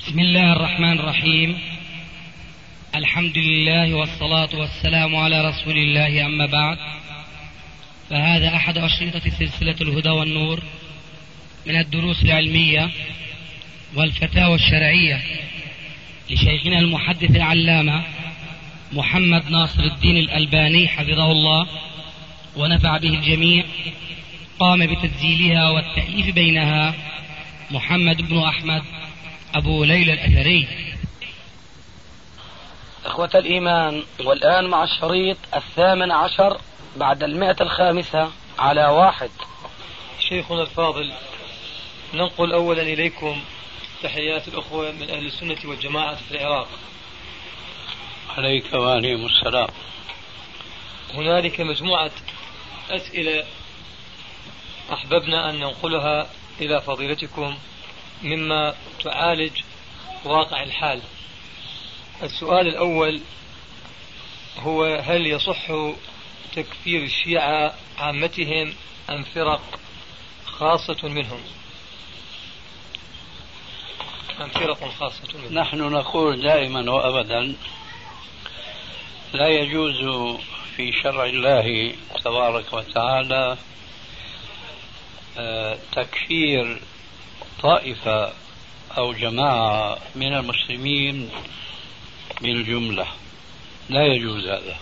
بسم الله الرحمن الرحيم. الحمد لله والصلاة والسلام على رسول الله، أما بعد، فهذا أحد أشرطة سلسلة الهدى والنور من الدروس العلمية والفتاوى الشرعية لشيخنا المحدث العلامة محمد ناصر الدين الألباني حفظه الله ونفع به الجميع. قام بتسجيلها والتأليف بينها محمد بن أحمد أبو ليلى الأثري. إخوة الإيمان، والآن مع الشريط 18 بعد 105 على 1. شيخنا الفاضل، ننقل أولا إليكم تحيات الأخوة من أهل السنة والجماعة في العراق. عليك وعليهم السلام. هنالك مجموعة أسئلة أحببنا أن ننقلها إلى فضيلتكم مما تعالج واقع الحال. السؤال الأول هو: هل يصح تكفير الشيعة عامتهم أم فرق خاصة منهم؟ نحن نقول دائما وأبدا: لا يجوز في شرع الله تبارك وتعالى تكفير طائفة أو جماعة من المسلمين بالجملة، لا يجوز هذا.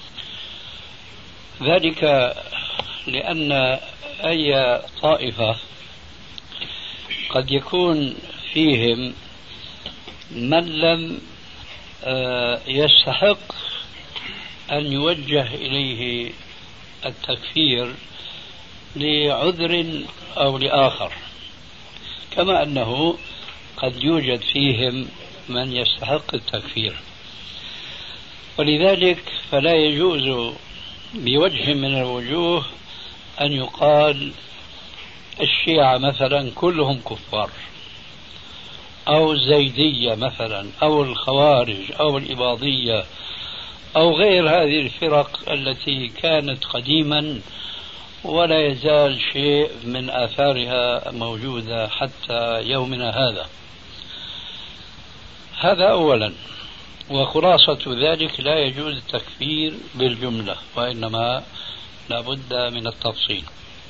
ذلك لأن أي طائفة قد يكون فيهم من لم يستحق أن يوجه إليه التكفير لعذر أو لآخر، كما أنه قد يوجد فيهم من يستحق التكفير. ولذلك فلا يجوز بوجه من الوجوه أن يقال الشيعة مثلا كلهم كفار، أو الزيدية مثلا، أو الخوارج، أو الإباضية، أو غير هذه الفرق التي كانت قديما ولا يزال شيء من آثارها موجودة حتى يومنا هذا. هذا أولا. وخلاصة ذلك: لا يجوز التكفير بالجملة، وإنما لا بد من التفصيل.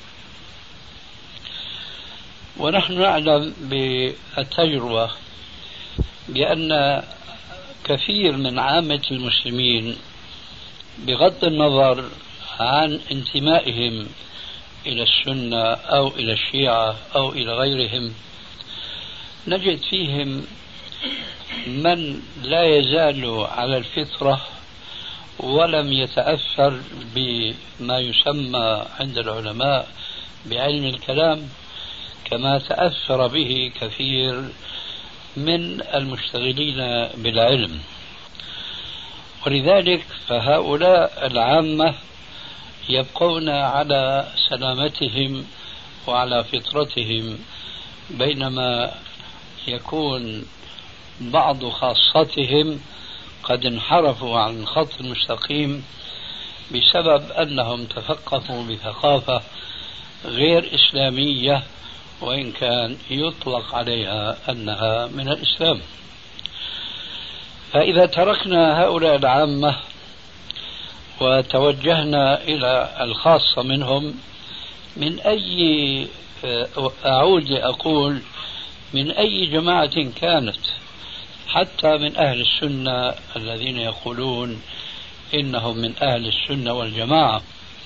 ونحن نعلم بالتجربة بأن كثير من عامة المسلمين بغض النظر عن انتمائهم إلى السنة أو إلى الشيعة أو إلى غيرهم، نجد فيهم من لا يزال على الفطرة ولم يتأثر بما يسمى عند العلماء بعلم الكلام كما تأثر به كثير من المشتغلين بالعلم. ولذلك فهؤلاء العامة يبقون على سلامتهم وعلى فطرتهم، بينما يكون بعض خاصتهم قد انحرفوا عن الخط المستقيم بسبب أنهم تثقفوا بثقافة غير إسلامية، وإن كان يطلق عليها أنها من الإسلام. فإذا تركنا هؤلاء العامة وتوجهنا إلى الخاصة منهم، من أي أعود أقول من أي جماعة كانت، حتى من أهل السنة الذين يقولون إنهم من أهل السنة والجماعة،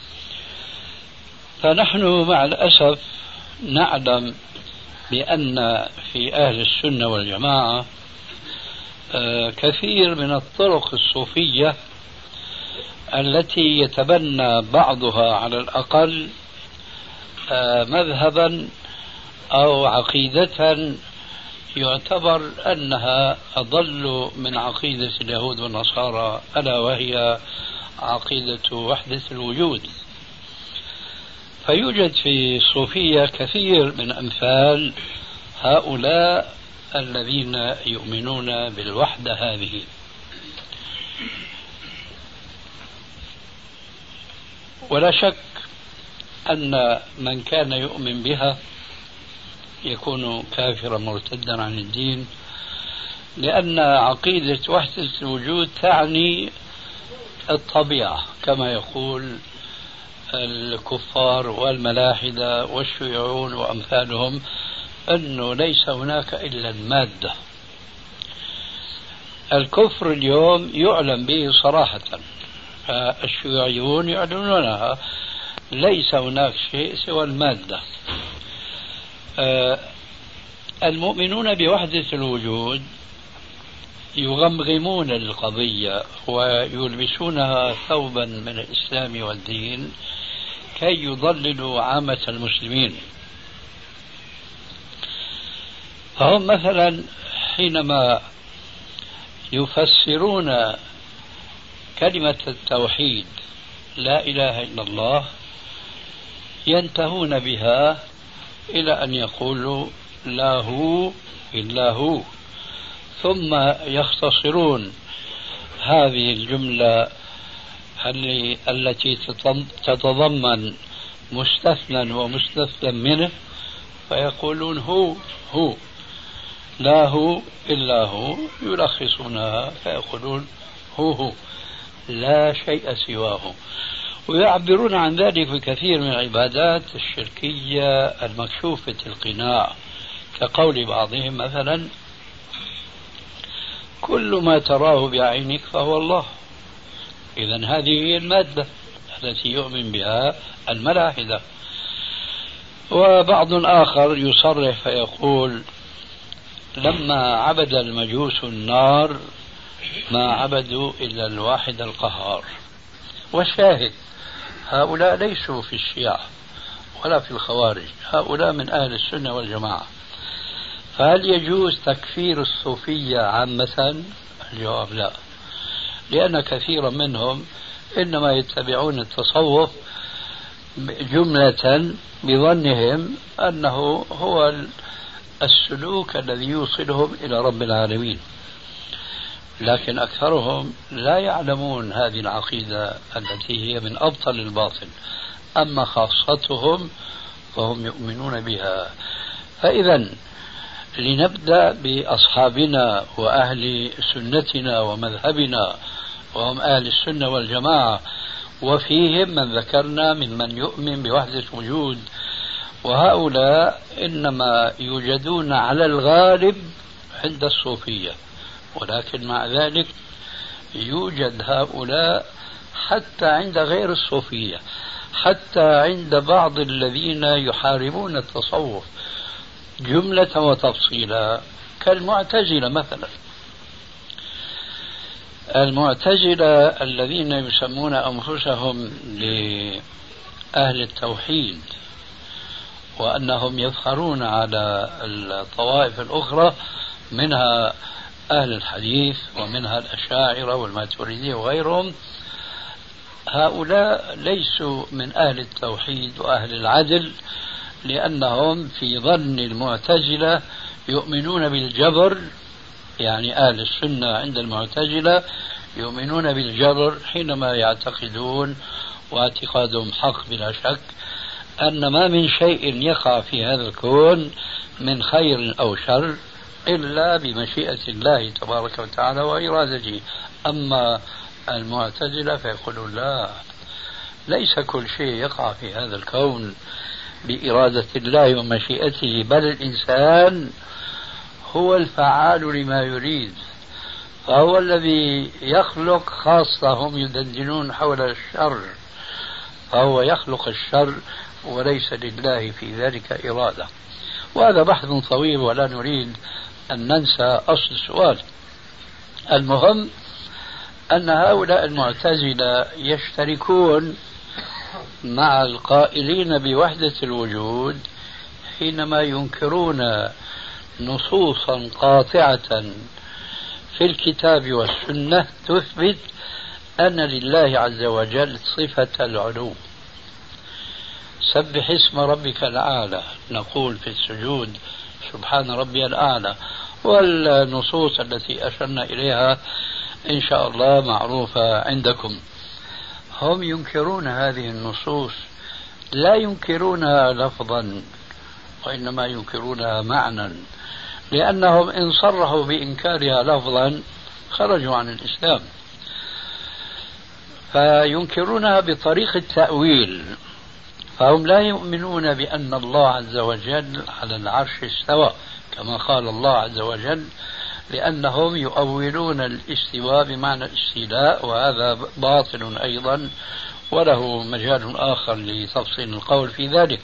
فنحن مع الأسف نعلم بأن في أهل السنة والجماعة كثير من الطرق الصوفية التي يتبنى بعضها على الأقل مذهبا أو عقيدة يعتبر أنها أضل من عقيدة اليهود والنصارى، ألا وهي عقيدة وحدة الوجود. فيوجد في الصوفية كثير من أمثال هؤلاء الذين يؤمنون بالوحدة هذه. ولا شك أن من كان يؤمن بها يكون كافرا مرتدا عن الدين، لأن عقيدة وحدة الوجود تعني الطبيعة كما يقول الكفار والملاحدة والشيوعون وأمثالهم، أنه ليس هناك إلا المادة. الكفر اليوم يعلم به صراحة، الشيوعيون يعلنونها، ليس هناك شيء سوى المادة. المؤمنون بوحدة الوجود يغمغمون القضية ويلبسونها ثوبا من الإسلام والدين كي يضللوا عامة المسلمين. فهم مثلا حينما يفسرون كلمة التوحيد لا إله إلا الله ينتهون بها إلى أن يقولوا لا هو إلا هو، ثم يختصرون هذه الجملة التي تتضمن مستثنى ومستثنى منه فيقولون هو لا هو إلا هو، يلخصونها فيقولون هو لا شيء سواه. ويعبرون عن ذلك في كثير من العبادات الشركية المكشوفة القناع، كقول بعضهم مثلا كل ما تراه بعينك فهو الله. إذن هذه هي المادة التي يؤمن بها الملاحدة. وبعض آخر يصرح فيقول لما عبد المجوس النار ما عبدوا إلا الواحد القهار. والشاهد هؤلاء ليسوا في الشيعة ولا في الخوارج، هؤلاء من أهل السنة والجماعة. فهل يجوز تكفير الصوفية عامة؟ الجواب لا، لأن كثيرا منهم إنما يتبعون التصوف جملة بظنهم أنه هو السلوك الذي يوصلهم إلى رب العالمين، لكن أكثرهم لا يعلمون هذه العقيدة التي هي من أبطل الباطل. أما خاصتهم فهم يؤمنون بها. فإذا لنبدأ بأصحابنا وأهل سنتنا ومذهبنا وهم أهل السنة والجماعة، وفيهم من ذكرنا ممن يؤمن بوحدة الوجود، وهؤلاء إنما يوجدون على الغالب عند الصوفية، ولكن مع ذلك يوجد هؤلاء حتى عند غير الصوفية، حتى عند بعض الذين يحاربون التصوف جملة وتفصيلا، كالمعتزلة مثلا. المعتزلة الذين يسمون أنفسهم لأهل التوحيد وأنهم يفخرون على الطوائف الأخرى منها أهل الحديث ومنها الأشاعرة والماتريدية وغيرهم، هؤلاء ليسوا من أهل التوحيد وأهل العدل، لأنهم في ظن المعتزلة يؤمنون بالجبر. يعني أهل السنة عند المعتزلة يؤمنون بالجبر حينما يعتقدون، واعتقادهم حق بلا شك، أن ما من شيء يقع في هذا الكون من خير أو شر إلا بمشيئة الله تبارك وتعالى وإرادته. أما المعتزلة فيقولون لا، ليس كل شيء يقع في هذا الكون بإرادة الله ومشيئته، بل الإنسان هو الفعال لما يريد، فهو الذي يخلق. خاصة هم يدندنون حول الشر، فهو يخلق الشر وليس لله في ذلك إرادة. وهذا بحث طويل ولا نريد أن ننسى أصل السؤال. المهم أن هؤلاء المعتزلة يشتركون مع القائلين بوحدة الوجود حينما ينكرون نصوصا قاطعة في الكتاب والسنة تثبت أن لله عز وجل صفة العلو. سبح اسم ربك الأعلى، نقول في السجود سبحان ربي الأعلى، والنصوص التي أشرنا إليها إن شاء الله معروفة عندكم. هم ينكرون هذه النصوص، لا ينكرونها لفظا وإنما ينكرونها معنى، لأنهم إن صرحوا بإنكارها لفظا خرجوا عن الإسلام، فينكرونها بطريقة تأويل. فهم لا يؤمنون بأن الله عز وجل على العرش استوى كما قال الله عز وجل، لأنهم يؤولون الاستواء بمعنى الاستيلاء، وهذا باطل أيضا وله مجال آخر لتفصيل القول في ذلك.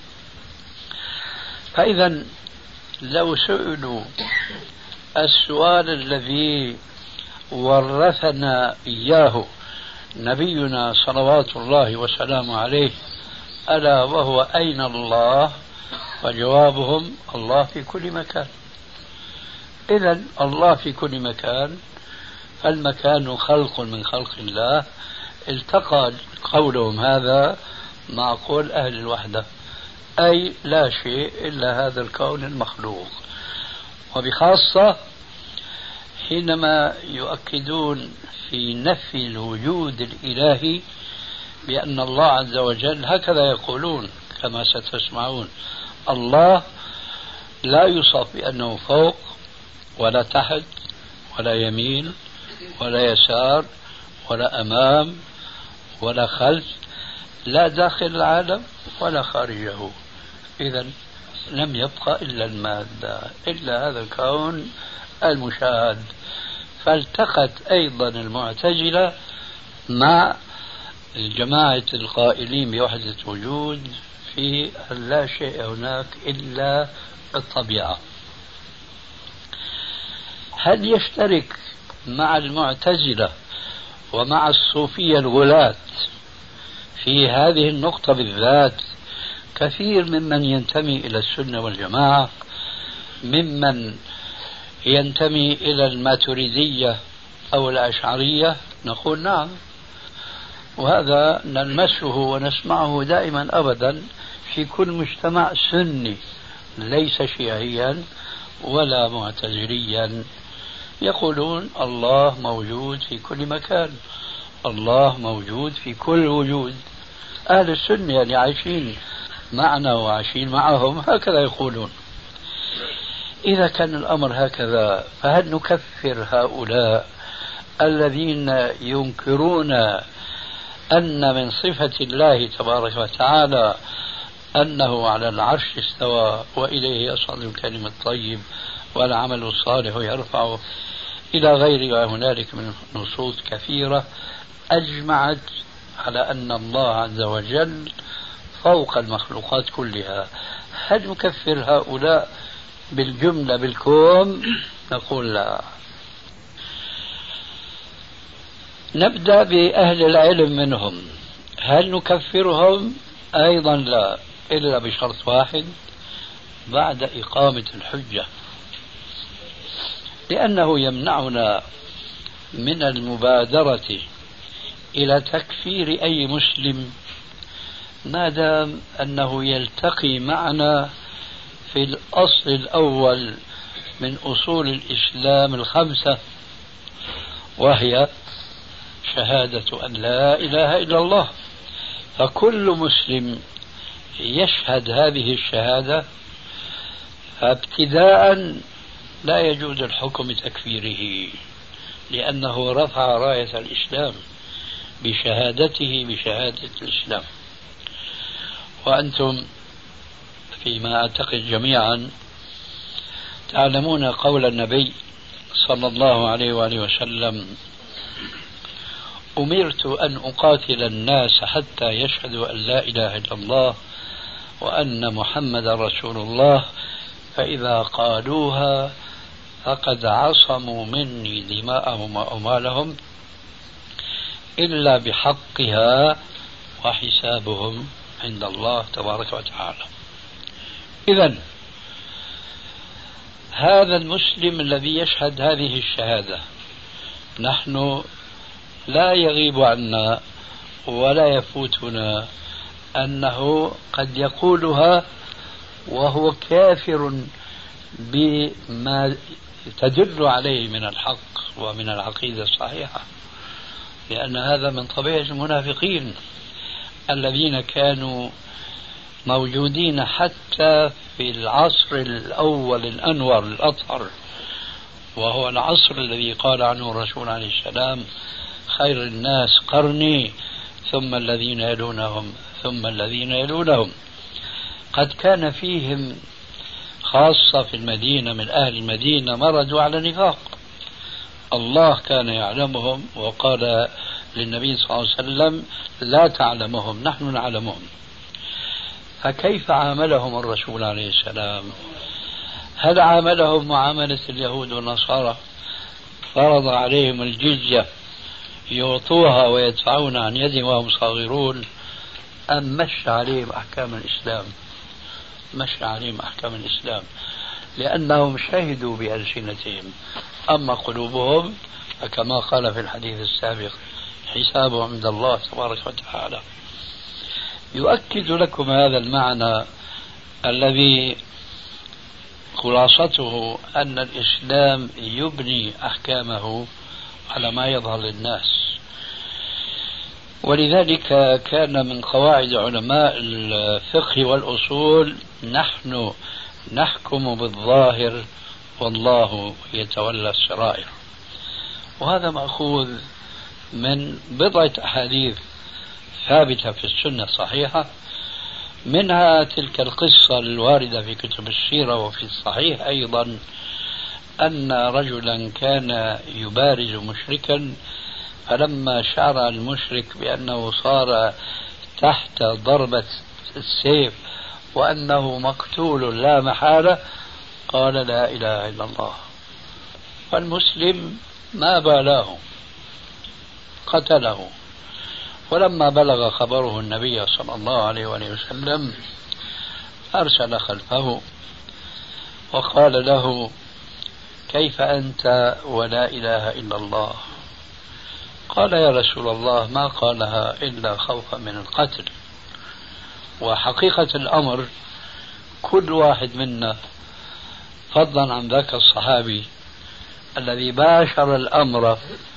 فإذا لو سئلوا السؤال الذي ورثنا إياه نبينا صلوات الله وسلامه عليه، ألا وهو أين الله؟ فجوابهم الله في كل مكان. إذن الله في كل مكان، فالمكان خلق من خلق الله. التقى قولهم هذا مع قول أهل الوحدة، أي لا شيء إلا هذا الكون المخلوق. وبخاصة حينما يؤكدون في نفي الوجود الإلهي بأن الله عز وجل، هكذا يقولون كما ستسمعون: الله لا يوصف بأنه فوق ولا تحت ولا يمين ولا يسار ولا أمام ولا خلف، لا داخل العالم ولا خارجه. إذن لم يبقى إلا المادة، إلا هذا الكون المشاهد. فالتقت أيضا المعتزلة مع جماعة القائلين بوحدة وجود في لا شيء هناك إلا الطبيعة. هل يشترك مع المعتزلة ومع الصوفية الغلاة في هذه النقطة بالذات كثير ممن ينتمي إلى السنة والجماعة، ممن ينتمي إلى الماتريدية أو الأشعرية؟ نقول نعم، وهذا نلمسه ونسمعه دائما أبدا في كل مجتمع سني ليس شيعيا ولا معتزليا. يقولون الله موجود في كل مكان، الله موجود في كل وجود. أهل السنة يعني عايشين معنا وعايشين معهم هكذا يقولون. إذا كان الأمر هكذا، فهل نكفر هؤلاء الذين ينكرون أن من صفة الله تبارك وتعالى أنه على العرش استوى وإليه يصعد الكلم الطيب والعمل الصالح يرفعه إلى غير هنالك من نصوص كثيرة أجمعت على أن الله عز وجل فوق المخلوقات كلها؟ هل نكفر هؤلاء بالجملة بالكوم؟ نقول لا. نبدأ بأهل العلم منهم. هل نكفرهم؟ أيضا لا، إلا بشرط واحد: بعد إقامة الحجة، لأنه يمنعنا من المبادرة إلى تكفير أي مسلم ما دام أنه يلتقي معنا في الأصل الأول من أصول الإسلام الخمسة، وهي شهادة أن لا إله إلا الله. فكل مسلم يشهد هذه الشهادة، فابتداء لا يجوز الحكم بتكفيره، لأنه رفع راية الإسلام بشهادته بشهادة الإسلام. وأنتم فيما أعتقد جميعا تعلمون قول النبي صلى الله عليه وآله وسلم: أمرت أن أقاتل الناس حتى يشهدوا أن لا إله إلا الله وأن محمد رسول الله، فإذا قالوها فقد عصموا مني دماءهم وأموالهم إلا بحقها وحسابهم عند الله تبارك وتعالى. إذن هذا المسلم الذي يشهد هذه الشهادة، نحن لا يغيب عنا ولا يفوتنا أنه قد يقولها وهو كافر بما تدل عليه من الحق ومن العقيدة الصحيحة، لأن هذا من طبيعة المنافقين الذين كانوا موجودين حتى في العصر الأول الأنور الأطهر، وهو العصر الذي قال عنه الرسول عليه السلام: خير الناس قرني ثم الذين يلونهم ثم الذين يلونهم. قد كان فيهم خاصة في المدينة من أهل المدينة مردوا على نفاق، الله كان يعلمهم وقال للنبي صلى الله عليه وسلم: لا تعلمهم نحن نعلمهم. فكيف عاملهم الرسول عليه السلام؟ هل عاملهم معاملة اليهود والنصارى؟ فرض عليهم الجزية يعطوها ويدفعون عن يد وهم صاغرون، أم مشى عليهم أحكام الإسلام؟ مشى عليهم أحكام الإسلام، لأنهم شهدوا بألسنتهم، أما قلوبهم فكما قال في الحديث السابق: حسابهم عند الله تبارك وتعالى. يؤكد لكم هذا المعنى الذي خلاصته أن الإسلام يبني أحكامه على ما يظهر للناس. ولذلك كان من قواعد علماء الفقه والأصول: نحن نحكم بالظاهر والله يتولى السرائر. وهذا مأخوذ من بضعة أحاديث ثابتة في السنة الصحيحة، منها تلك القصة الواردة في كتب السيرة وفي الصحيح أيضا، أن رجلا كان يبارز مشركا، فلما شعر المشرك بأنه صار تحت ضربة السيف وأنه مقتول لا محالة قال: لا إله إلا الله. فالمسلم ما بالاه، قتله. ولما بلغ خبره النبي صلى الله عليه وسلم أرسل خلفه وقال له: كيف أنت ولا إله إلا الله؟ قال: يا رسول الله ما قالها إلا خوفا من القتل. وحقيقة الأمر كل واحد منا فضلا عن ذاك الصحابي الذي باشر الأمر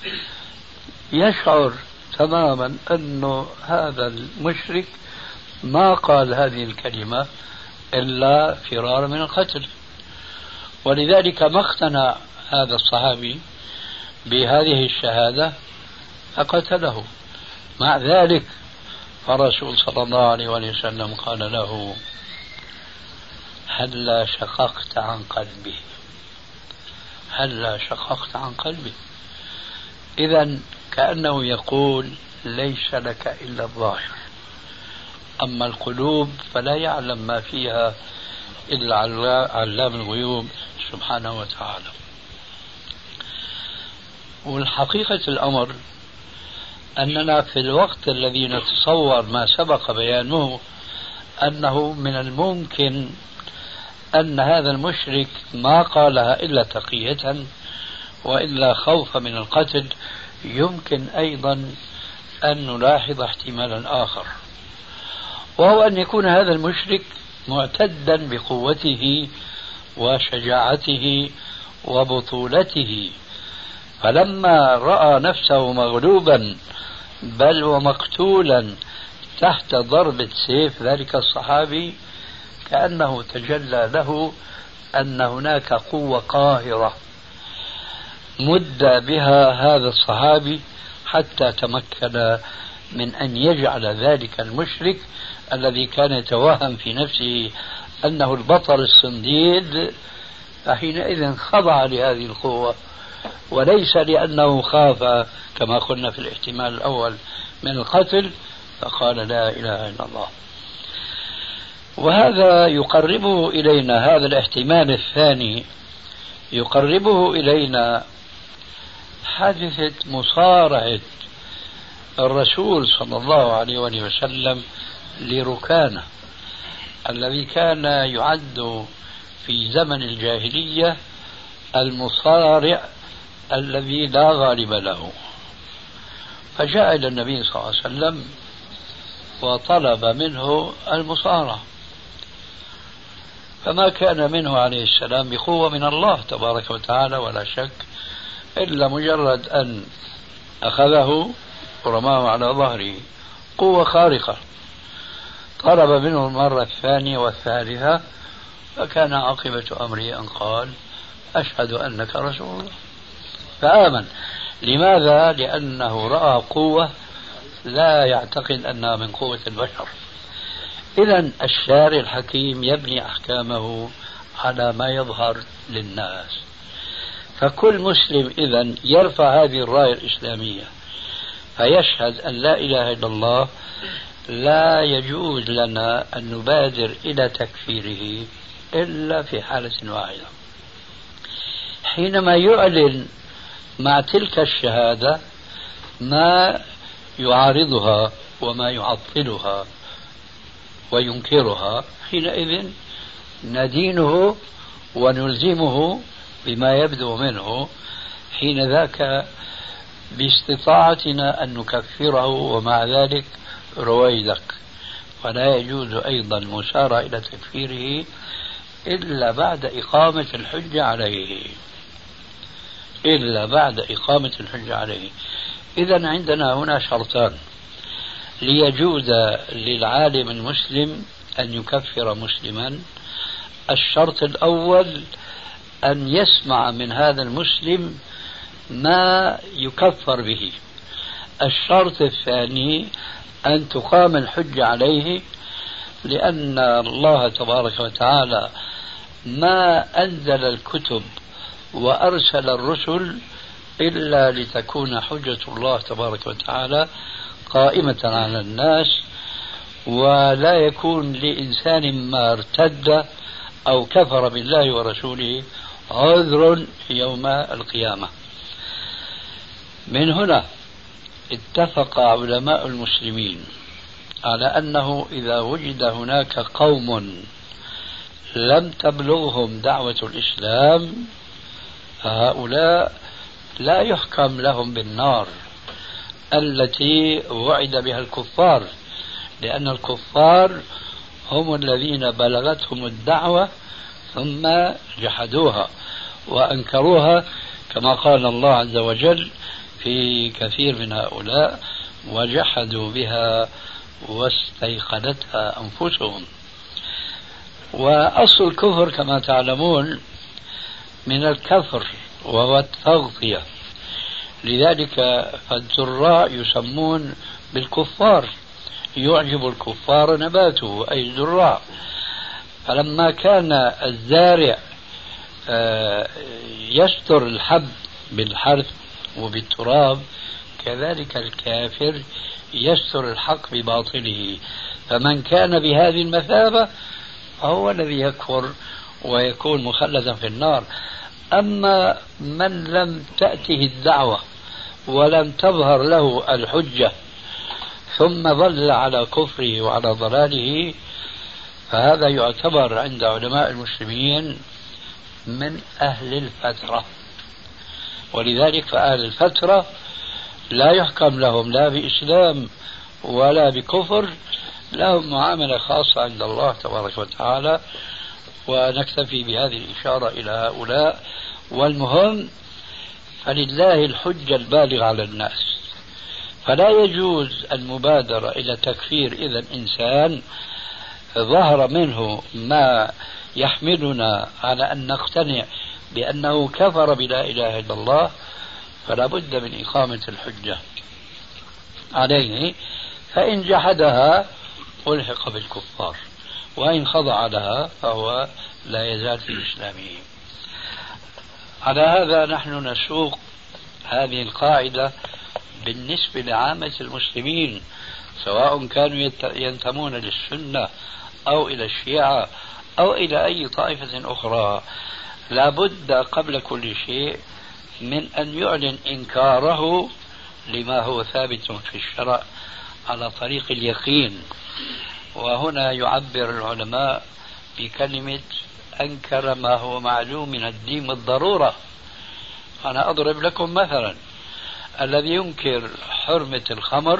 يشعر تماما أنه هذا المشرك ما قال هذه الكلمة إلا فرارا من القتل. ولذلك ما اقتنع هذا الصحابي بهذه الشهادة فقتله. مع ذلك فالرسول صلى الله عليه وسلم قال له: هلا شققت عن قلبه، هلا شققت عن قلبه. إذن كأنه يقول: ليس لك إلا الظاهر، أما القلوب فلا يعلم ما فيها إلا علام الغيوب سبحانه وتعالى. والحقيقة الأمر أننا في الوقت الذي نتصور ما سبق بيانه أنه من الممكن أن هذا المشرك ما قالها إلا تقية وإلا خوفا من القتل، يمكن أيضا أن نلاحظ احتمالا آخر، وهو أن يكون هذا المشرك معتدا بقوته وشجاعته وبطولته، فلما رأى نفسه مغلوبا بل ومقتولا تحت ضربة سيف ذلك الصحابي كأنه تجلى له أن هناك قوة قاهرة مد بها هذا الصحابي حتى تمكن من أن يجعل ذلك المشرك الذي كان يتوهم في نفسه أنه البطل الصنديد فحينئذ خضع لهذه القوة، وليس لأنه خاف كما قلنا في الاحتمال الأول من القتل، فقال: لا إله إلا الله. وهذا يقربه إلينا، هذا الاحتمال الثاني يقربه إلينا حادثة مصارعة الرسول صلى الله عليه وسلم لركانة الذي كان يعد في زمن الجاهلية المصارع الذي لا غالب له. فجاء إلى النبي صلى الله عليه وسلم وطلب منه المصارعة، فما كان منه عليه السلام بقوة من الله تبارك وتعالى ولا شك، إلا مجرد أن أخذه ورماه على ظهره، قوة خارقة. طلب منه المرة الثانية والثالثة، فكان عاقبة أمره أن قال أشهد أنك رسول الله، فآمن. لماذا؟ لأنه رأى قوة لا يعتقد أنها من قوة البشر. إذن الشارع الحكيم يبني أحكامه على ما يظهر للناس، فكل مسلم إذن يرفع هذه الراية الإسلامية فيشهد أن لا إله إلا الله، لا يجوز لنا أن نبادر إلى تكفيره إلا في حالة واحدة، حينما يعلن مع تلك الشهادة ما يعارضها وما يعطلها وينكرها، حينئذ ندينه ونلزمه بما يبدو منه، حين ذاك باستطاعتنا أن نكفره، ومع ذلك رويدك. ولا يجوز أيضا المسارعة إلى تكفيره إلا بعد إقامة الحجة عليه، إلا بعد إقامة الحجة عليه. إذن عندنا هنا شرطان ليجوز للعالم المسلم أن يكفر مسلما. الشرط الأول أن يسمع من هذا المسلم ما يكفر به. الشرط الثاني أن تقام الحجة عليه، لأن الله تبارك وتعالى ما أنزل الكتب وأرسل الرسل إلا لتكون حجة الله تبارك وتعالى قائمة على الناس، ولا يكون لإنسان ما ارتد أو كفر بالله ورسوله عذر يوم القيامة. من هنا اتفق علماء المسلمين على أنه إذا وجد هناك قوم لم تبلغهم دعوة الإسلام فهؤلاء لا يحكم لهم بالنار التي وعد بها الكفار، لأن الكفار هم الذين بلغتهم الدعوة ثم جحدوها وأنكروها، كما قال الله عز وجل في كثير من هؤلاء وجحدوا بها واستيقنتها أنفسهم. وأصل الكفر كما تعلمون من الكفر وهو التغطية، لذلك فالزراع يسمون بالكفار، يعجب الكفار نباته أي الزراع. فلما كان الزارع يستر الحب بالحرث وبالتراب، كذلك الكافر يستر الحق بباطله. فمن كان بهذه المثابة هو الذي يكفر ويكون مخلدا في النار. أما من لم تأته الدعوة ولم تظهر له الحجة ثم ظل على كفره وعلى ضلاله، فهذا يعتبر عند علماء المسلمين من أهل الفترة. ولذلك فأهل الفترة لا يحكم لهم لا بإسلام ولا بكفر، لهم معاملة خاصة عند الله تبارك وتعالى. ونكتفي بهذه الإشارة إلى هؤلاء. والمهم فلله الحجة البالغة على الناس، فلا يجوز المبادرة إلى تكفير إذا إنسان ظهر منه ما يحملنا على أن نقتنع بأنه كفر بلا إله إلا الله، فلا بد من إقامة الحجة عليه، فإن جحدها ألحق بالكفار، وإن خضع لها فهو لا يزال في إسلامه. على هذا نحن نسوق هذه القاعدة بالنسبة لعامة المسلمين، سواء كانوا ينتمون للسنة أو إلى الشيعة أو إلى أي طائفة أخرى. لا بد قبل كل شيء من أن يعلن إنكاره لما هو ثابت في الشرع على طريق اليقين. وهنا يعبر العلماء بكلمة أنكر ما هو معلوم من الدين بالضرورة. أنا أضرب لكم مثلا: الذي ينكر حرمة الخمر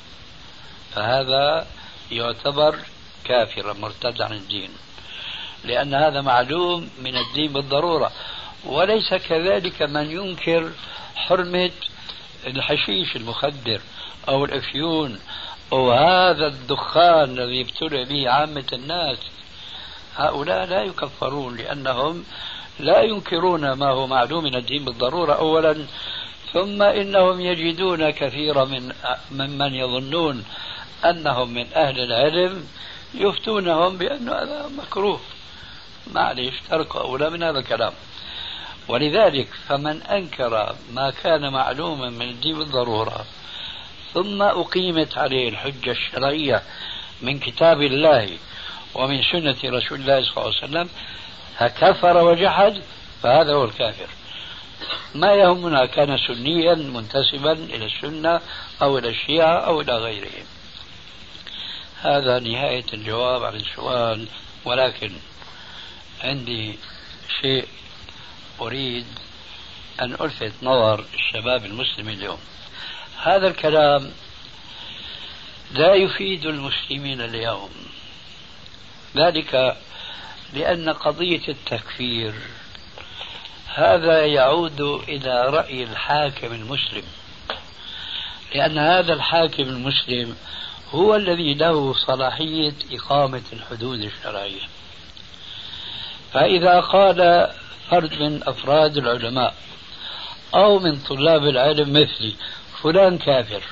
فهذا يعتبر كافرا مرتد عن الدين، لأن هذا معلوم من الدين بالضرورة. وليس كذلك من ينكر حرمة الحشيش المخدر أو الأفيون وهذا الدخان الذي ابتلي به عامة الناس، هؤلاء لا يكفرون لأنهم لا ينكرون ما هو معلوم من الدين بالضرورة أولا، ثم إنهم يجدون كثيرا ممن يظنون أنهم من أهل العلم يفتونهم بأن هذا مكروه. معليش تركوا أولى من هذا الكلام. ولذلك فمن أنكر ما كان معلوما من الدين بالضرورة ثم أقيمت عليه الحجة الشرعية من كتاب الله ومن سنة رسول الله صلى الله عليه وسلم كفر وجحد، فهذا هو الكافر. ما يهمنا كان سنيا منتسبا إلى السنة أو إلى الشيعة أو إلى غيرهم. هذا نهاية الجواب عن السؤال، ولكن عندي شيء أريد أن ألفت نظر الشباب المسلم اليوم. هذا الكلام لا يفيد المسلمين اليوم، ذلك لأن قضية التكفير هذا يعود إلى رأي الحاكم المسلم، لأن هذا الحاكم المسلم هو الذي له صلاحية إقامة الحدود الشرعية. فإذا قال فرد من أفراد العلماء أو من طلاب العلم مثلي فلان كافر،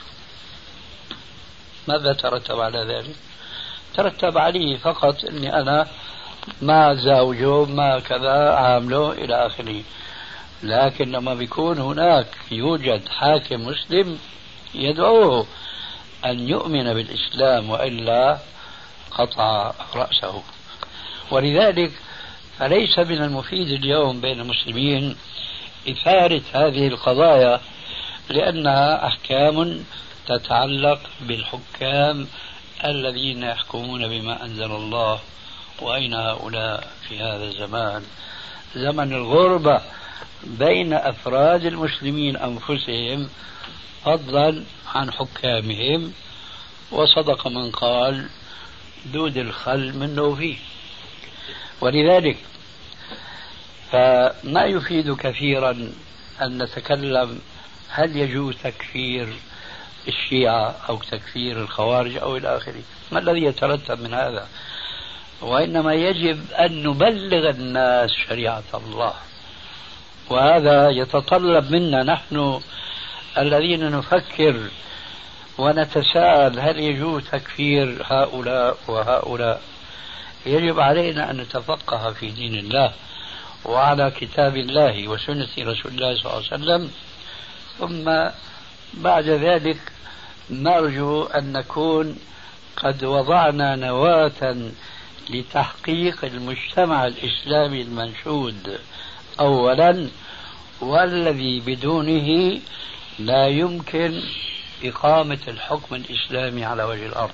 ماذا ترتب على ذلك؟ ترتب عليه فقط أني أنا ما زوجه ما كذا عامله إلى آخره. لكن لما بيكون هناك يوجد حاكم مسلم يدعوه أن يؤمن بالإسلام وإلا قطع رأسه. ولذلك فليس من المفيد اليوم بين المسلمين إثارة هذه القضايا، لأنها أحكام تتعلق بالحكام الذين يحكمون بما أنزل الله. وأين هؤلاء في هذا الزمان، زمن الغربة بين أفراد المسلمين أنفسهم فضلا عن حكامهم؟ وصدق من قال دود الخل منه فيه. ولذلك فما يفيد كثيرا أن نتكلم هل يجوز تكفير الشيعة أو تكفير الخوارج أو إلى آخره. ما الذي يترتب من هذا؟ وإنما يجب أن نبلغ الناس شريعة الله، وهذا يتطلب منا نحن الذين نفكر ونتساءل هل يجوز تكفير هؤلاء وهؤلاء. يجب علينا أن نتفقه في دين الله وعلى كتاب الله وسنة رسول الله صلى الله عليه وسلم، ثم بعد ذلك نرجو أن نكون قد وضعنا نواة لتحقيق المجتمع الإسلامي المنشود أولا، والذي بدونه لا يمكن إقامة الحكم الإسلامي على وجه الأرض.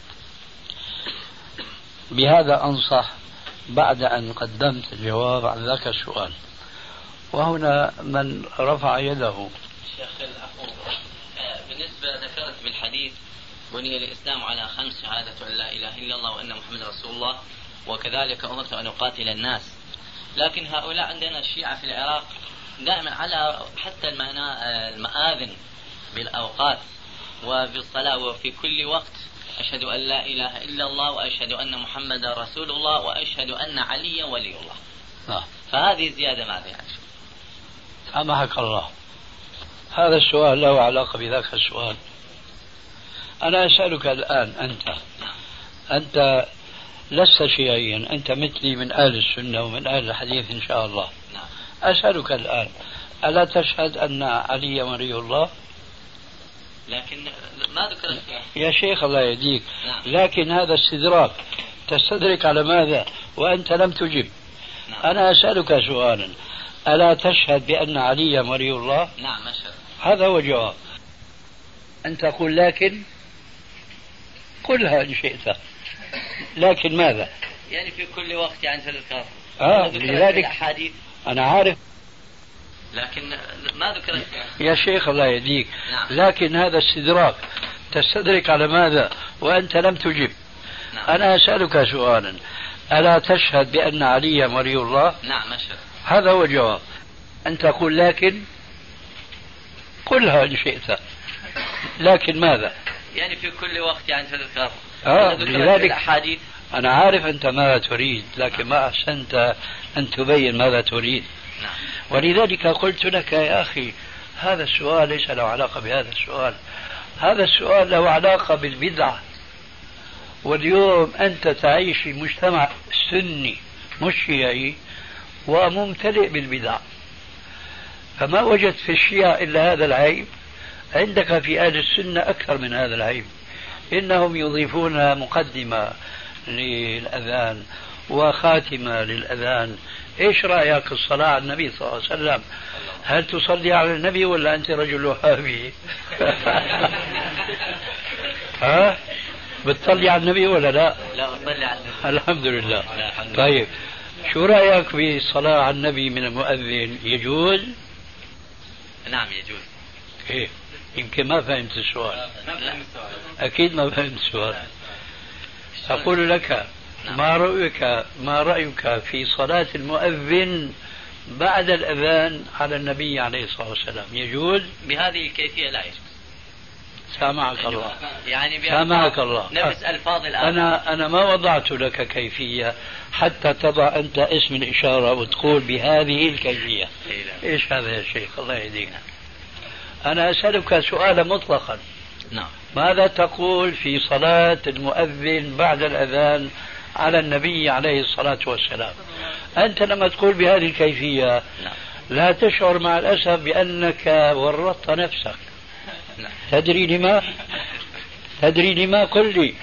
بهذا أنصح بعد أن قدمت الجواب عن ذاك السؤال. وهنا من رفع يده. شيخ الأخو، بالنسبة ذكرت بالحديث بني الإسلام على 5: شهادة أن لا إله إلا الله وأن محمد رسول الله، وكذلك أمرت أن أقاتل الناس. لكن هؤلاء عندنا الشيعة في العراق دائما على حتى المآذن بالأوقات وفي الصلاة وفي كل وقت أشهد أن لا إله إلا الله وأشهد أن محمد رسول الله وأشهد أن عليا ولي الله. فهذه زيادة ماذا يعني؟ سامحك الله، هذا السؤال له علاقة بذاك السؤال. أنا أسألك الآن، أنت لست شيعيا، أنت مثلي من أهل السنة ومن أهل الحديث إن شاء الله. أسألك الآن، ألا تشهد أن علي ولي الله؟ لكن ما ذكرت يا شيخ الله يهديك. لكن هذا استدراك، تستدرك على ماذا وأنت لم تجب؟ أنا أسألك سؤالا، ألا تشهد بأن علي ولي الله؟ نعم أشهد. هذا هو الجواب. أن تقول لكن، قلها إن شئت، لكن ماذا؟ يعني في كل وقت يعني تذكر. لذلك أنا عارف، لكن ما ذكرت يا شيخ الله يهديك. لكن هذا استدراك، تستدرك على ماذا وأنت لم تجب؟ أنا أسألك سؤالا، ألا تشهد بأن علي ولي الله؟ نعم أشهد. هذا هو الجواب. أن تقول لكن، قلها إن شئت، لكن ماذا؟ يعني في كل وقت يعني تذكر لذلك الأحاديث. أنا عارف أنت ماذا تريد، لكن ما أحسنت أن تبين ماذا تريد. نعم. ولذلك قلت لك يا أخي هذا السؤال ليس له علاقة بهذا السؤال، هذا السؤال له علاقة بالبدعة. واليوم أنت تعيش في مجتمع سني مش شيعي وممتلئ بالبدع، فما وجدت في الشيعة إلا هذا العيب، عندك في أهل السنة أكثر من هذا العيب. إنهم يضيفون مقدمة للأذان وخاتمة للأذان. إيش رأيك الصلاة على النبي صلى الله عليه وسلم؟ هل تصلي على النبي ولا أنت رجل وهابي؟ ها؟ بتصلي على النبي ولا لا؟ لا أصلي على النبي. الحمد لله. طيب شو رأيك في الصلاة على النبي من المؤذن؟ يجوز؟ نعم يجوز. إيه يمكن ما فهمت السؤال. أكيد ما فهمت السؤال. أقول لك ما رأيك في صلاة المؤذن بعد الأذان على النبي عليه الصلاة والسلام؟ يجوز؟ بهذه الكيفية لا يجوز. سامعك الله. يعني سامعك الله. نفس ألفاظ الآن. أنا ما وضعت لك كيفية حتى تضع أنت اسم الإشارة وتقول بهذه الكيفية. إيش هذا يا شيخ الله يهديك؟ أنا أسألك سؤالا مطلقا. نعم. ماذا تقول في صلاة المؤذن بعد الأذان على النبي عليه الصلاة والسلام؟ أنت لما تقول بهذه الكيفية لا تشعر مع الأسف بأنك ورطت نفسك. تدري لما؟ قل لي.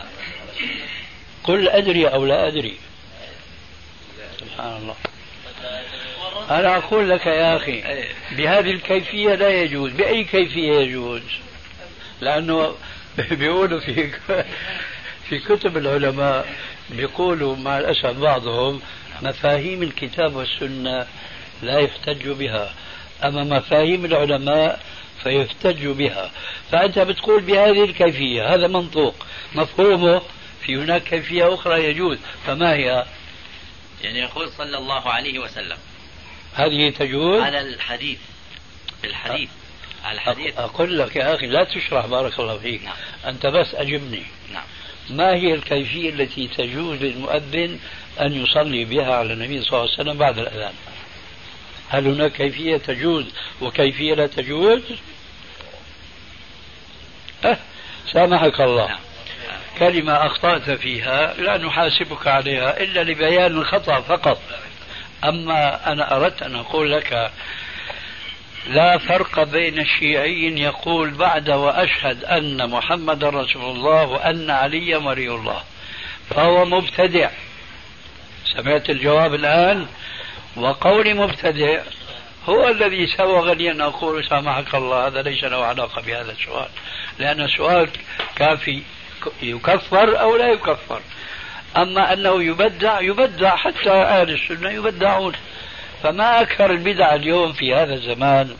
قل أدري أو لا أدري. سبحان الله. أنا أقول لك يا أخي بهذه الكيفية لا يجوز. بأي كيفية يجوز؟ لأنه بيقولوا في كتب العلماء بيقولوا مع الأسف بعضهم مفاهيم الكتاب والسنة لا يحتج بها، أما مفاهيم العلماء فيحتج بها. فأنت بتقول بهذه الكيفية، هذا منطوق مفهومه. في هناك كيفية أخرى يجوز، فما هي؟ يعني يقول صلى الله عليه وسلم، هذه تجوز على الحديث. بالحديث على الحديث. أقول لك يا أخي لا تشرح، بارك الله فيك. نعم. أنت بس أجبني. نعم. ما هي الكيفية التي تجوز للمؤذن أن يصلي بها على النبي صلى الله عليه وسلم بعد الأذان؟ هل هناك كيفية تجوز وكيفية لا تجوز؟ سامحك الله. نعم. كلمة أخطأت فيها لا نحاسبك عليها إلا لبيان الخطأ فقط. أما أنا أردت أن أقول لك لا فرق بين الشيعي يقول بعد وأشهد أن محمد رسول الله وأن علي ولي الله فهو مبتدع. سمعت الجواب الآن؟ وقولي مبتدع هو الذي سوغ لي أن أقول سامحك الله هذا ليس له علاقة بهذا السؤال، لأن السؤال كافي يكفر أو لا يكفر. أما أنه يبدع حتى أهل السنة يبدعون. فما أكثر البدع اليوم في هذا الزمان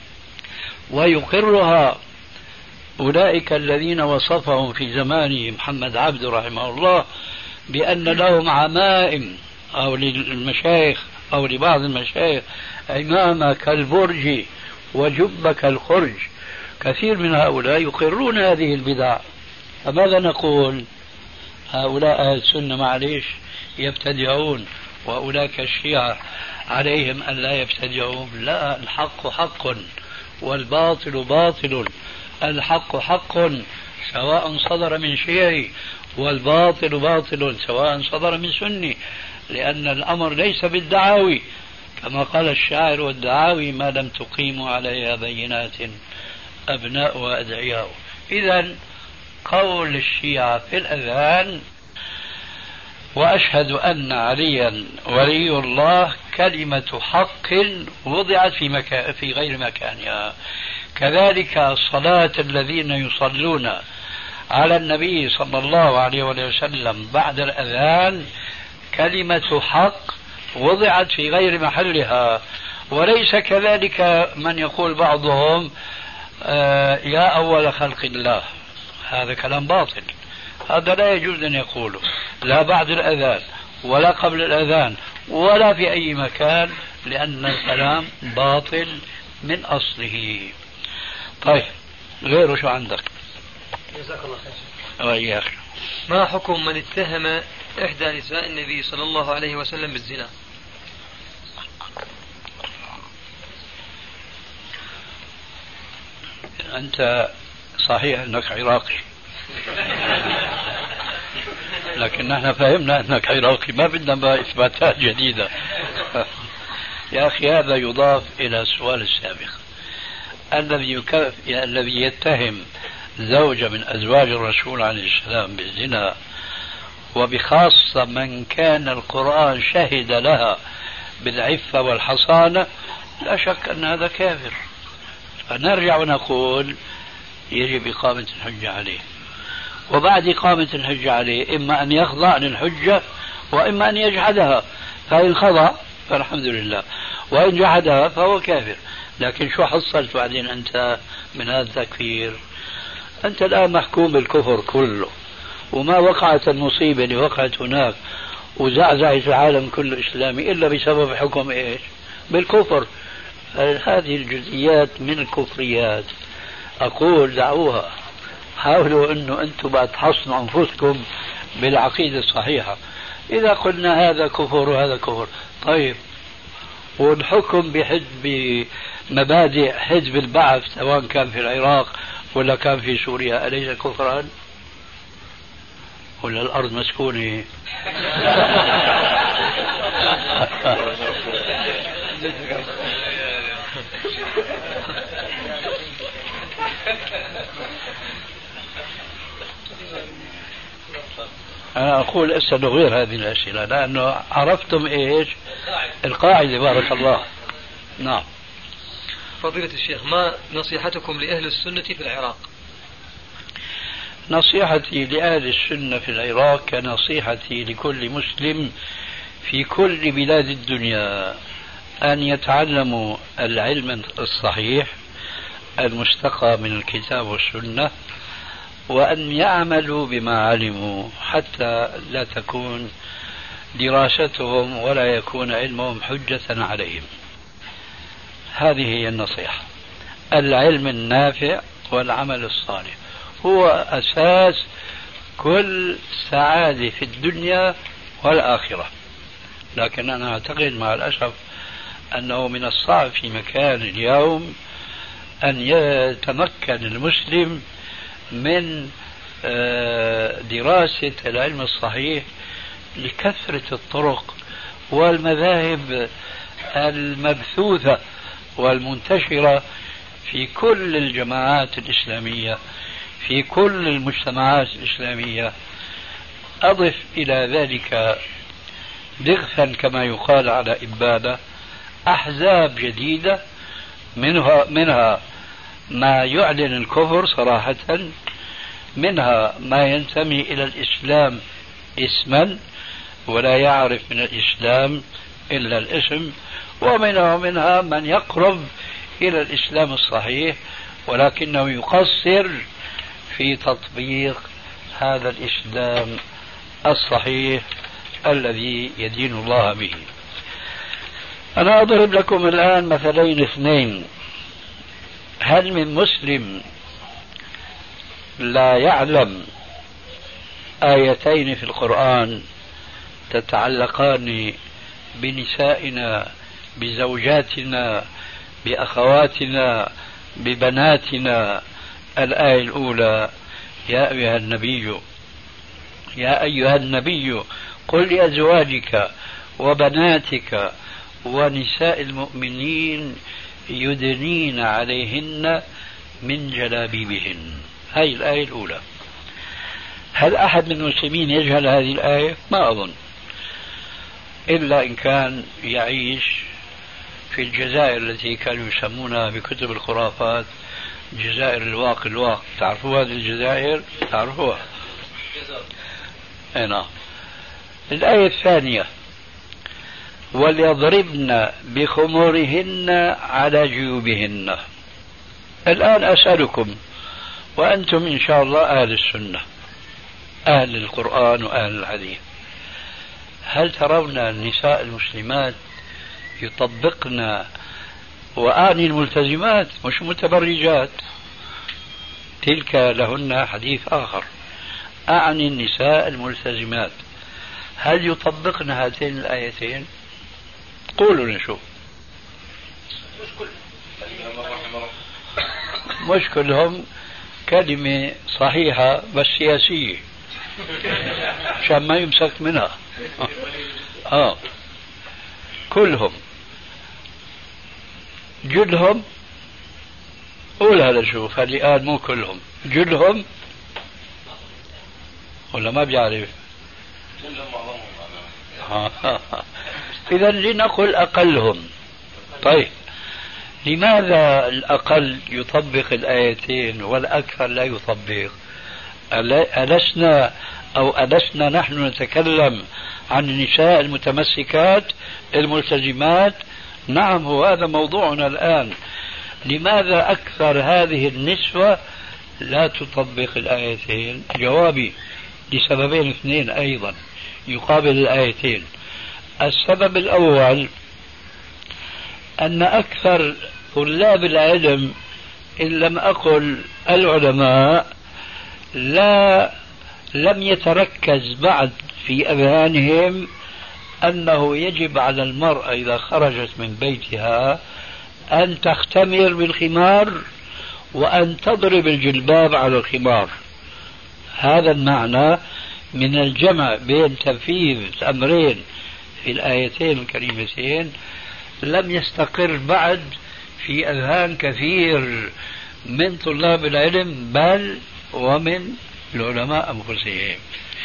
ويقرها أولئك الذين وصفهم في زمانه محمد عبد رحمه الله بأن لهم عمائم، أو للمشايخ أو لبعض المشايخ عمامة كالبرج وجبة كالخرج. كثير من هؤلاء يقرون هذه البدع. فماذا نقول؟ هؤلاء أهل السنة معليش يبتدعون، وأولئك الشيعة عليهم أن لا يبتدعون. لا، الحق حق والباطل باطل. الحق حق سواء صدر من شيعي، والباطل باطل سواء صدر من سني، لأن الأمر ليس بالدعاوي كما قال الشاعر: والدعاوي ما لم تقيموا عليها بينات أبناء وأدعياء. إذن قول الشيعة في الأذان وأشهد أن عليا ولي الله كلمة حق وضعت في غير مكانها. كذلك الصلاة الذين يصلون على النبي صلى الله عليه وسلم بعد الأذان كلمة حق وضعت في غير محلها. وليس كذلك من يقول بعضهم يا أول خلق الله، هذا كلام باطل. هذا لا يجوز أن يقوله لا بعد الأذان ولا قبل الأذان ولا في أي مكان، لأن الكلام باطل من أصله. طيب غيره شو عندك؟ جزاك الله خير. وإياك. ما حكم من اتهم إحدى نساء النبي صلى الله عليه وسلم بالزنا؟ أنت صحيح أنك عراقي، لكن نحن فهمنا أنك عراقي، ما بدنا بقى إثباتات جديدة. يا أخي هذا يضاف إلى السؤال السابق. الذي يتهم زوجة من أزواج الرسول عليه السلام بالزنا، وبخاصة من كان القرآن شهد لها بالعفة والحصانة، لا شك أن هذا كافر. فنرجع ونقول يجب إقامة الحجة عليه، وبعد إقامة الحجة عليه إما أن يخضع للحجة وإما أن يجحدها، فإن خضع فالحمد لله، وإن جحدها فهو كافر. لكن شو حصلت بعدين أنت من هذا التكفير؟ أنت الآن محكوم بالكفر كله، وما وقعت المصيبة اللي وقعت هناك وزعزعت العالم كله إسلامي إلا بسبب حكم إيش؟ بالكفر. هذه الجزئيات من الكفريات. أقول دعوها، حاولوا أنه أنتم بعد تحصنوا أنفسكم بالعقيدة الصحيحة. إذا قلنا هذا كفر وهذا كفر، طيب والحكم بمبادئ حزب البعث سواء كان في العراق ولا كان في سوريا أليس كفرا؟ ولا الأرض مسكونة؟ أنا أقول أسأل غير هذه الأسئلة لأنه عرفتم إيش القاعدة. بارك الله. نعم. فضيلة الشيخ، ما نصيحتكم لأهل السنة في العراق؟ نصيحتي لأهل السنة في العراق كنصيحتي لكل مسلم في كل بلاد الدنيا، أن يتعلموا العلم الصحيح المستقى من الكتاب والسنة، وأن يعملوا بما علموا حتى لا تكون دراستهم ولا يكون علمهم حجة عليهم. هذه هي النصيحة. العلم النافع والعمل الصالح هو أساس كل سعادة في الدنيا والآخرة. لكن أنا أعتقد مع الأسف أنه من الصعب في مكان اليوم أن يتمكن المسلم من دراسة العلم الصحيح لكثرة الطرق والمذاهب المبثوثة والمنتشرة في كل الجماعات الإسلامية في كل المجتمعات الإسلامية. أضف إلى ذلك ضغثا كما يقال على إبادة أحزاب جديدة، منها ما يعلن الكفر صراحة، منها ما ينتمي إلى الإسلام اسما ولا يعرف من الإسلام إلا الاسم، ومنها من يقرب إلى الإسلام الصحيح ولكنه يقصر في تطبيق هذا الإسلام الصحيح الذي يدين الله به. أنا أضرب لكم الآن مثلين اثنين. هل من مسلم لا يعلم آيتين في القرآن تتعلقان بنسائنا، بزوجاتنا، بأخواتنا، ببناتنا؟ الآية الأولى: يا أيها النبي قل لأزواجك وبناتك ونساء المؤمنين يدنين عليهن من جلابيبهن. هذه الآية الأولى. هل أحد من المسلمين يجهل هذه الآية؟ ما أظن، إلا إن كان يعيش في الجزائر التي كانوا يسمونها بكتب الخرافات جزائر الواق. تعرفوا هذه الجزائر؟ تعرفوها؟ نعم. الآية الثانية: وليضربن بخمورهن على جيوبهن. الآن أسألكم وأنتم إن شاء الله أهل السنة، أهل القرآن وأهل الحديث، هل ترون النساء المسلمات يطبقن، وأعني الملتزمات مش متبرجات، تلك لهن حديث آخر. أعني النساء الملتزمات، هل يطبقن هاتين الآيتين؟ قولوا نشوف. مش كلهم، كلمة صحيحة بس سياسية عشان ما يمسك منها. كلهم، جلهم. قول هذا، شوف هذه قال مو كلهم، جلهم ولا ما بيعرف؟ إذا لنقل أقلهم. طيب لماذا الأقل يطبق الآيتين والأكثر لا يطبق؟ ألسنا نحن نتكلم عن النساء المتمسكات الملتزمات؟ نعم، هو هذا موضوعنا الآن. لماذا أكثر هذه النسوة لا تطبق الآيتين؟ جوابي لسببين اثنين أيضا يقابل الآيتين. السبب الأول أن أكثر طلاب العلم، إن لم أقل العلماء، لم يتركز بعد في أذهانهم أنه يجب على المرأة إذا خرجت من بيتها أن تختمر بالخمار وأن تضرب الجلباب على الخمار. هذا المعنى من الجمع بين تنفيذ الأمرين في الآيتين الكريمتين لم يستقر بعد في أذهان كثير من طلاب العلم، بل ومن العلماء أنفسهم.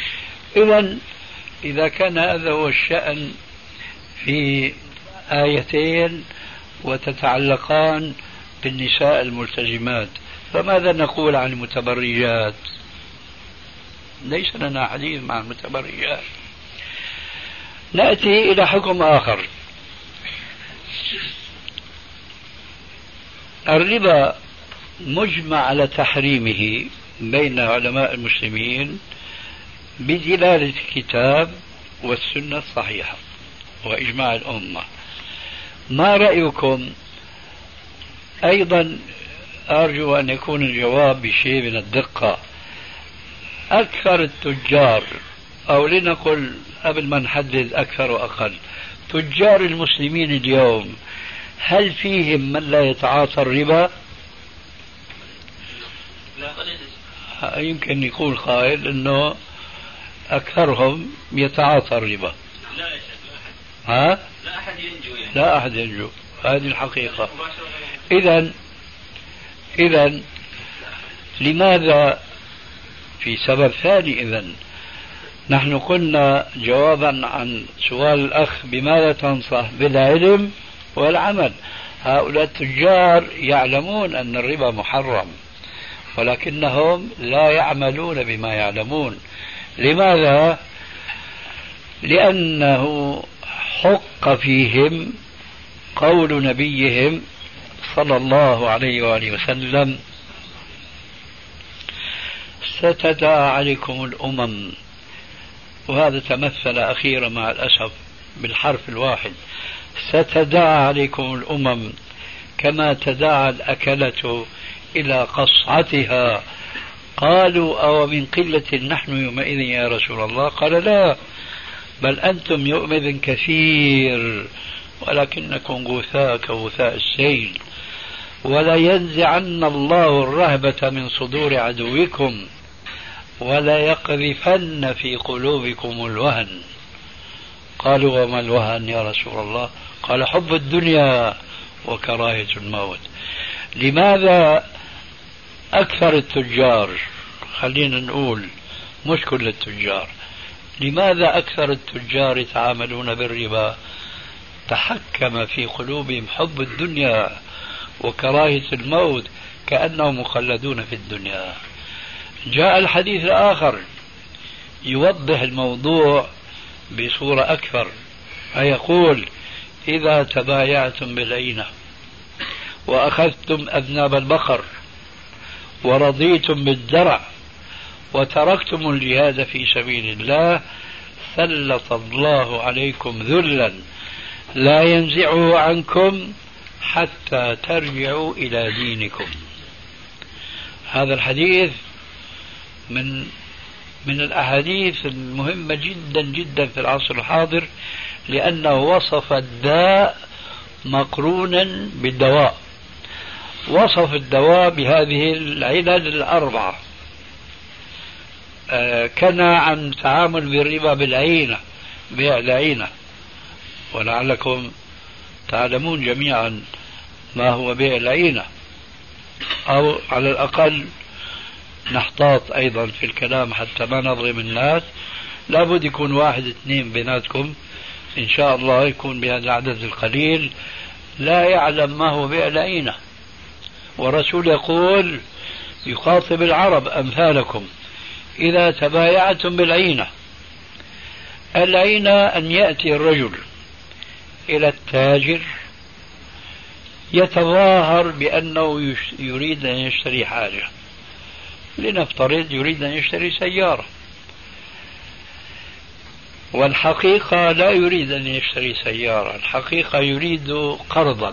إذا كان هذا هو الشأن في آيتين وتتعلقان بالنساء الملتزمات، فماذا نقول عن المتبرجات؟ ليس لنا حديث مع المتبرجات. نأتي إلى حكم آخر. الربا مجمع على تحريمه بين علماء المسلمين بدلالة الكتاب والسنة الصحيحة وإجماع الأمة. ما رأيكم؟ أيضا أرجو أن يكون الجواب بشيء من الدقة. أكثر التجار، أو لنقل قبل ما نحدد أكثر وأقل، تجار المسلمين اليوم هل فيهم من لا يتعاطى الربا؟ يمكن يقول قائل أنه أكثرهم يتعاطى الربا. لا أحد ينجو يعني. لا أحد ينجو، هذه الحقيقة. إذن لماذا؟ في سبب ثاني. إذن نحن قلنا جوابا عن سؤال الأخ بماذا تنصح؟ بالعلم والعمل. هؤلاء التجار يعلمون أن الربا محرم، ولكنهم لا يعملون بما يعلمون. لماذا؟ لأنه حق فيهم قول نبيهم صلى الله عليه وآله وسلم: ستداعى عليكم الأمم. وهذا تمثل أخيرا مع الأسف بالحرف الواحد: ستداعى عليكم الأمم كما تداعى الأكلة إلى قصعتها. قالوا: أو من قلة نحن يومئذ يا رسول الله؟ قال: لا، بل أنتم يومئذ كثير ولكنكم غثاء كغثاء السيل. ولا ينزعن الله الرهبة من صدور عدوكم ولا يقذفن في قلوبكم الوهن. قالوا: وما الوهن يا رسول الله؟ قال: حب الدنيا وكراهية الموت. لماذا أكثر التجار، خلينا نقول مش كل التجار، لماذا أكثر التجار يتعاملون بالربا؟ تحكم في قلوبهم حب الدنيا وكراهية الموت، كأنهم مخلدون في الدنيا. جاء الحديث الآخر يوضح الموضوع بصورة أكثر، فيقول: إذا تبايعتم بالعينة وأخذتم أذناب البقر ورضيتم بالزرع وتركتم الجهاد في سبيل الله سلط الله عليكم ذلا لا ينزعه عنكم حتى ترجعوا إلى دينكم. هذا الحديث من الأحاديث المهمة جدا جدا في العصر الحاضر، لأنه وصف الداء مقرونا بالدواء، وصف الدواء بهذه العلل 4. كنى عن تعامل بالربا بالعينة، بيع العينة، ولعلكم تعلمون جميعا ما هو بيع العينة، أو على الأقل نحتاط أيضا في الكلام حتى ما نظلم الناس. لابد يكون 1 2 بيناتكم إن شاء الله يكون بهذا العدد القليل لا يعلم ما هو بيع العينة. والرسول يقول يخاطب العرب أمثالكم إذا تبايعتم بالعينة. العينة أن يأتي الرجل إلى التاجر يتظاهر بأنه يريد أن يشتري حاجة، لنفترض يريد أن يشتري سيارة، والحقيقة لا يريد أن يشتري سيارة، الحقيقة يريد قرضا،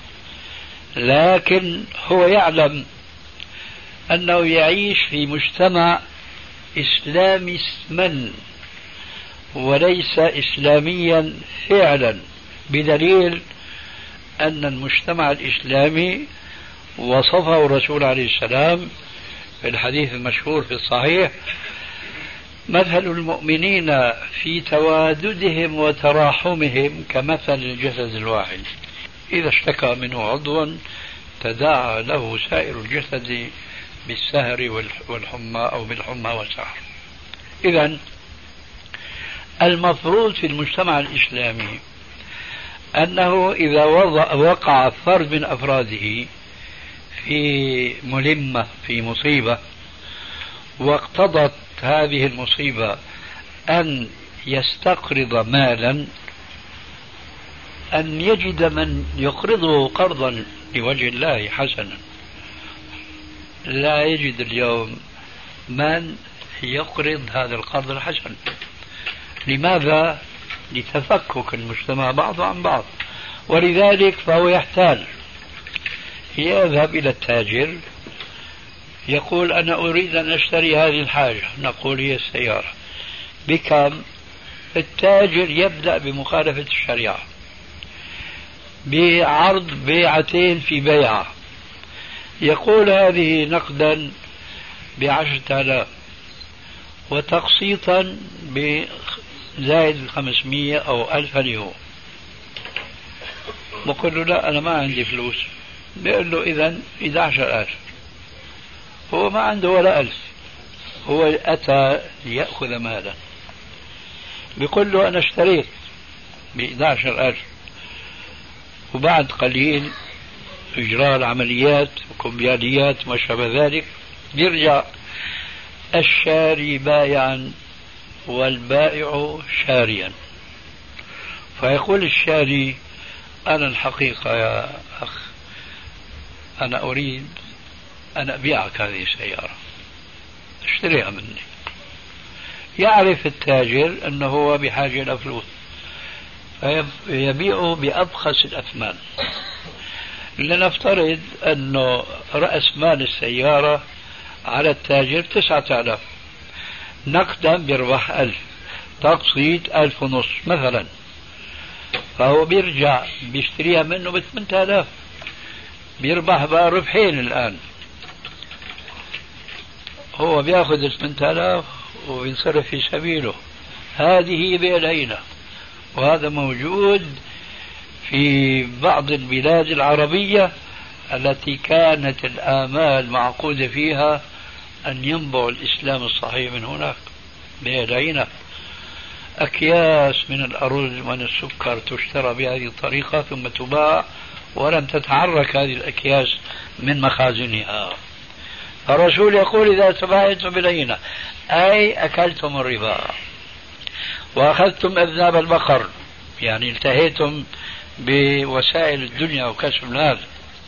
لكن هو يعلم أنه يعيش في مجتمع إسلامي اسما وليس إسلاميا فعلا، بدليل أن المجتمع الإسلامي وصفه الرسول عليه السلام في الحديث المشهور في الصحيح: مثل المؤمنين في تواددهم وتراحمهم كمثل الجسد الواحد، إذا اشتكى منه عضوا تداعى له سائر الجسد بالسهر والحمى أو بالحمى والسهر. إذن المفروض في المجتمع الإسلامي أنه إذا وقع فرد من أفراده في ملمة، في مصيبة، واقتضت هذه المصيبة أن يستقرض مالا، أن يجد من يقرضه قرضا لوجه الله حسنا. لا يجد اليوم من يقرض هذا القرض الحسن. لماذا؟ لتفكك المجتمع بعضه عن بعض، ولذلك فهو يحتال، يذهب إلى التاجر يقول أنا أريد أن أشتري هذه الحاجة، نقول هي السيارة، بكم؟ التاجر يبدأ بمخالفة الشريعة بعرض بيعتين في بيعة، يقول هذه نقدا ب10,000 وتقسيطا بزائد 500 أو 1000 اليوم. بقول له لا أنا ما عندي فلوس. بيقول له إذن 11,000. هو ما عنده ولا 1000، هو أتى ليأخذ مالا. بيقول له أنا اشتريت ب11,000، وبعد قليل إجراء العمليات وكمبياليات وما شابه ذلك يرجع الشاري بايعا والبائع شاريا، فيقول الشاري أنا الحقيقة يا أخ أنا أريد أن أبيعك هذه السيارة، اشتريها مني. يعرف التاجر أنه هو بحاجة إلى فلوس فيبيعه بأبخس الأثمان. لنفترض أنه رأس مال السيارة على التاجر 9,000، نقدا بيربح 1000، تقسيط 1,500 مثلا، فهو بيرجع بيشتريها منه ب8,000، بيربح بقى ربحين. الآن هو بياخذ 8,000 وينصرف في سبيله. هذه بيع العينة، وهذا موجود في بعض البلاد العربية التي كانت الآمال معقودة فيها أن ينبع الإسلام الصحيح من هناك. بيع العينة، أكياس من الأرز ومن السكر تشترى بهذه الطريقة ثم تباع ولم تتحرك هذه الأكياس من مخازنها. الرسول يقول إذا تبايعتم بالعينة أي أكلتم الربا وأخذتم أذناب البقر، يعني التهيتم بوسائل الدنيا وكسب المال،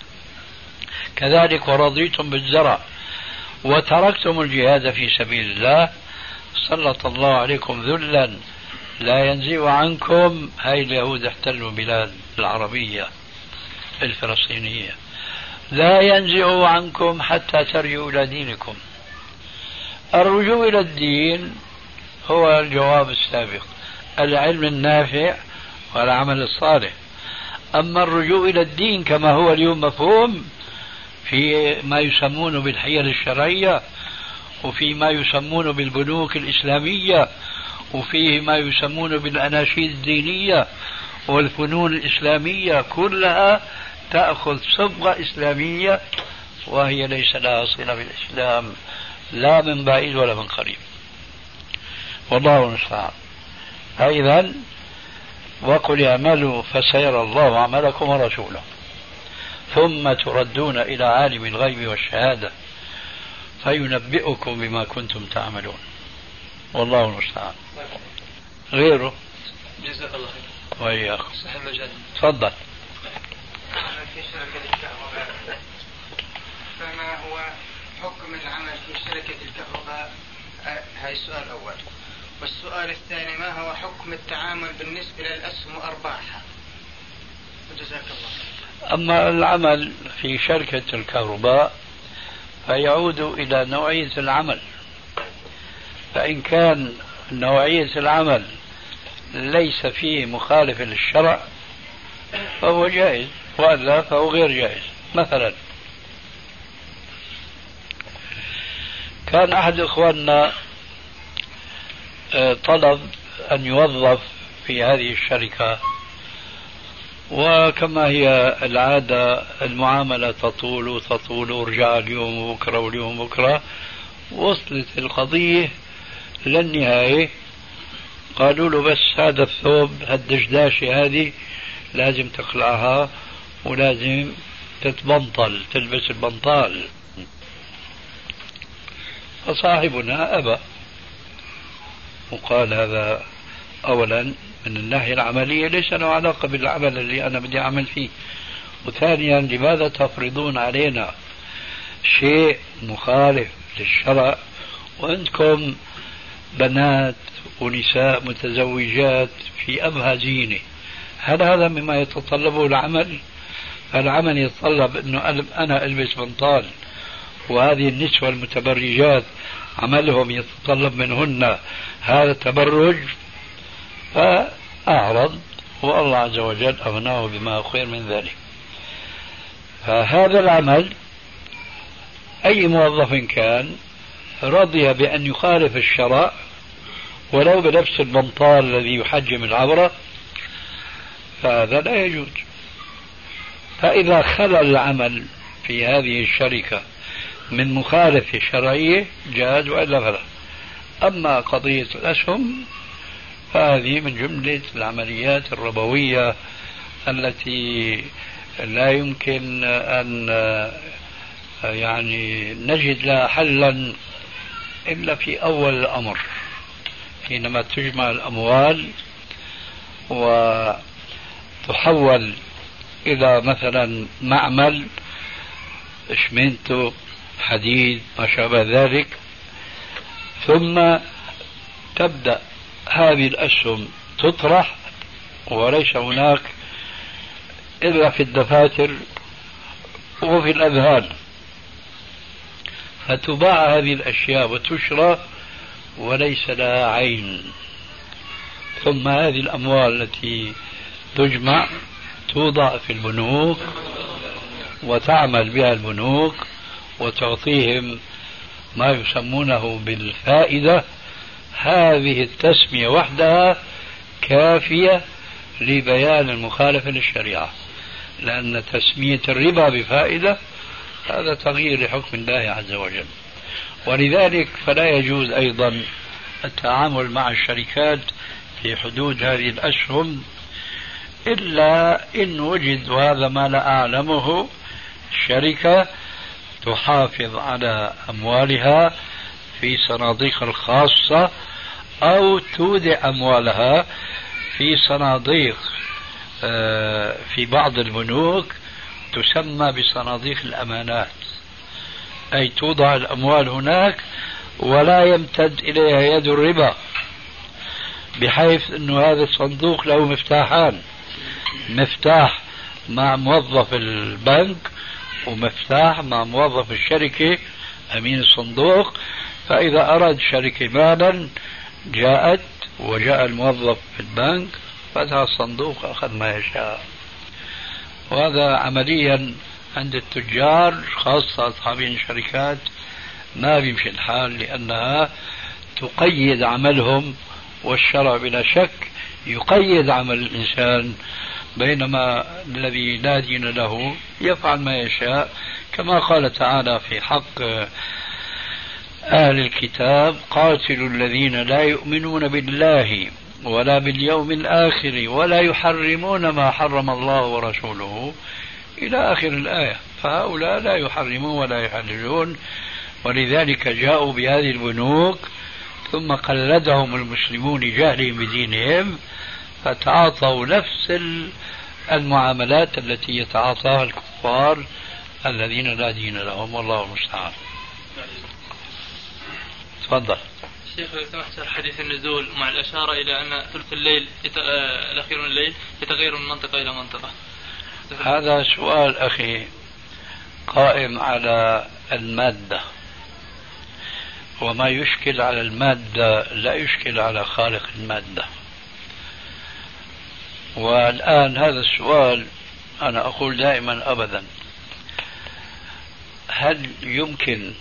كذلك ورضيتم بالزرع وتركتم الجهاد في سبيل الله، سلط الله عليكم ذلا لا ينزع عنكم. هاي اليهود احتلوا بلاد العربية الفلسطينية، لا ينزع عنكم حتى ترجعوا إلى دينكم. الرجوع إلى الدين هو الجواب السابق، العلم النافع والعمل الصالح. أما الرجوع إلى الدين كما هو اليوم مفهوم في ما يسمونه بالحيل الشرعية، وفي ما يسمونه بالبنوك الإسلامية، وفيه ما يسمونه بالأناشيد الدينية والفنون الإسلامية، كلها تأخذ صبغة إسلامية وهي ليس لها صلة بالإسلام لا من بعيد ولا من قريب، والله المستعان. فإذا وقل اعملوا فسيرى الله عملكم ورسوله ثم تردون إلى عالم الغيب والشهادة فينبئكم بما كنتم تعملون، والله المستعان. غيره جزاك الله خير. وإياكم. صح المجال. تفضل. في شركة الكهرباء، فما هو حكم العمل في شركة الكهرباء؟ هاي السؤال الأول. والسؤال الثاني، ما هو حكم التعامل بالنسبة للأسهم وأرباحها؟ جزاك الله. أما العمل في شركة الكهرباء فيعود إلى نوعية العمل، فإن كان نوعية العمل ليس فيه مخالف للشرع فهو جائز، وإلا فهو غير جائز. مثلا كان أحد إخواننا طلب أن يوظف في هذه الشركة، وكما هي العادة المعاملة تطول وتطول ورجع اليوم وبكرة واليوم بكرة، وصلت القضية للنهاية. قالوا له بس هذا الثوب هالدشداشة هذه لازم تخلعها ولازم تتبنطل، تلبس البنطال. فصاحبنا أبى وقال هذا أولا من الناحية العملية ليس له علاقة بالعمل اللي أنا بدي أعمل فيه، وثانيا لماذا تفرضون علينا شيء مخالف للشرع وأنتم بنات ونساء متزوجات في أبهى زينة؟ هل هذا مما يتطلبه العمل؟ العمل يتطلب أنه أنا ألبس بنطال، وهذه النسوة المتبرجات عملهم يتطلب منهن هذا التبرج، فأعرض والله عز وجل أغناه بما خير من ذلك. فهذا العمل أي موظف كان رضي بأن يخالف الشرع ولو بنفس البنطال الذي يحجم العورة فهذا لا يجوز. فإذا خلى العمل في هذه الشركة من مخالفة شرعية جاز، وإلا فلا. أما قضية الأسهم فهذه من جملة العمليات الربوية التي لا يمكن أن يعني نجد لها حلا إلا في أول الأمر، حينما تجمع الأموال وتحول إلى مثلا معمل إشمنتو حديد ما شابه ذلك، ثم تبدأ هذه الأسهم تطرح وليس هناك إلا في الدفاتر وفي الأذهان، فتباع هذه الأشياء وتشرى وليس لها عين. ثم هذه الأموال التي تجمع توضع في البنوك وتعمل بها البنوك وتعطيهم ما يسمونه بالفائدة. هذه التسمية وحدها كافية لبيان المخالفة للشريعة، لأن تسمية الربا بفائدة هذا تغيير لحكم الله عز وجل. ولذلك فلا يجوز أيضا التعامل مع الشركات في حدود هذه الأسهم إلا إن وجد، وهذا ما لا أعلمه، شركة تحافظ على أموالها في صناديق الخاصة أو تودع أموالها في صناديق في بعض البنوك تسمى بصناديق الأمانات، أي توضع الأموال هناك ولا يمتد إليها يد الربا، بحيث أن هذا الصندوق له مفتاحان، مفتاح مع موظف البنك ومفتاح مع موظف الشركة أمين الصندوق، فإذا أراد شركة مالا جاءت وجاء الموظف في البنك فتح الصندوق أخذ ما يشاء. وهذا عمليا عند التجار خاصة أصحابين الشركات ما بيمشي الحال، لأنها تقيد عملهم، والشرع بلا شك يقيد عمل الإنسان، بينما الذي لا دين له يفعل ما يشاء، كما قال تعالى في حق أهل الكتاب: قاتلوا الذين لا يؤمنون بالله ولا باليوم الآخر ولا يحرمون ما حرم الله ورسوله إلى آخر الآية. فهؤلاء لا يحرمون ولا يحللون، ولذلك جاءوا بهذه البنوك ثم قلدهم المسلمون جهلهم بدينهم، فتعاطوا نفس المعاملات التي يتعاطاها الكفار الذين لا دين لهم، والله المستعان. تفضل شيخ. لو سمحت، حديث النزول مع الإشارة إلى أن ثلث الليل الأخير من الليل يتغير من منطقة إلى منطقة. هذا سؤال أخي قائم على المادة، وما يشكل على المادة لا يشكل على خالق المادة. والآن هذا السؤال أنا أقول دائما أبدا: هل يمكن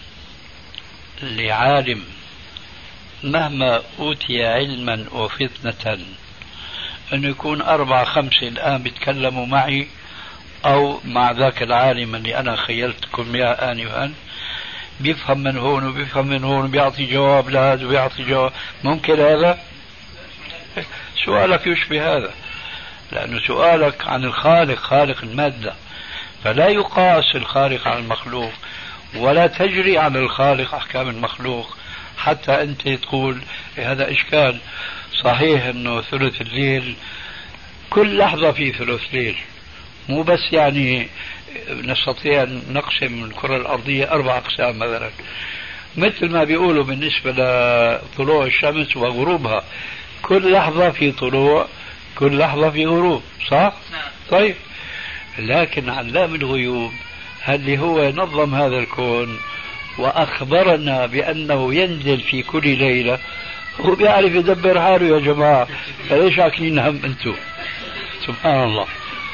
لعالم مهما أوتي علما وفتنة أن يكون 4 5 الآن بيتكلموا معي أو مع ذاك العالم اللي أنا خيلتكم إياه آنفا، بيفهم من هون وبيفهم من هون، بيعطي جواب لهذا وبيعطي جواب؟ ممكن هذا؟ سؤالك يشبه هذا، لأنه سؤالك عن الخالق، خالق المادة، فلا يقاس الخالق على المخلوق، ولا تجري على الخالق أحكام المخلوق حتى أنت تقول هذا إشكال. صحيح أنه ثلث الليل كل لحظة في ثلث ليل، مو بس يعني نستطيع أن نقسم الكرة الأرضية 4 أقسام مثلا، مثل ما بيقولوا بالنسبة لطلوع الشمس وغروبها، كل لحظة في طلوع، كل لحظة في غروب، صح؟ طيب، لكن علام الغيوب اللي هو نظم هذا الكون وأخبرنا بأنه ينزل في كل ليلة، هو بيعرف يدبر حاله يا جماعة، فليش عاكلين هم أنتم؟ سبحان الله.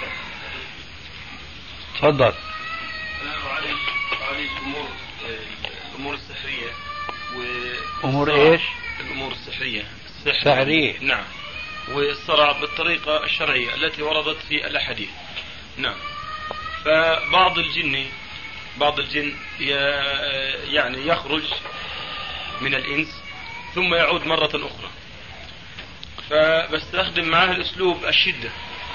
تفضل. أعالج الأمور السحرية أمور إيش؟ الأمور السحرية. سحرية، نعم، والصرع بالطريقة الشرعية التي وردت في الأحاديث. نعم. فبعض الجن يعني يخرج من الإنس ثم يعود مرة أخرى، فبستخدم معه الأسلوب الشدة،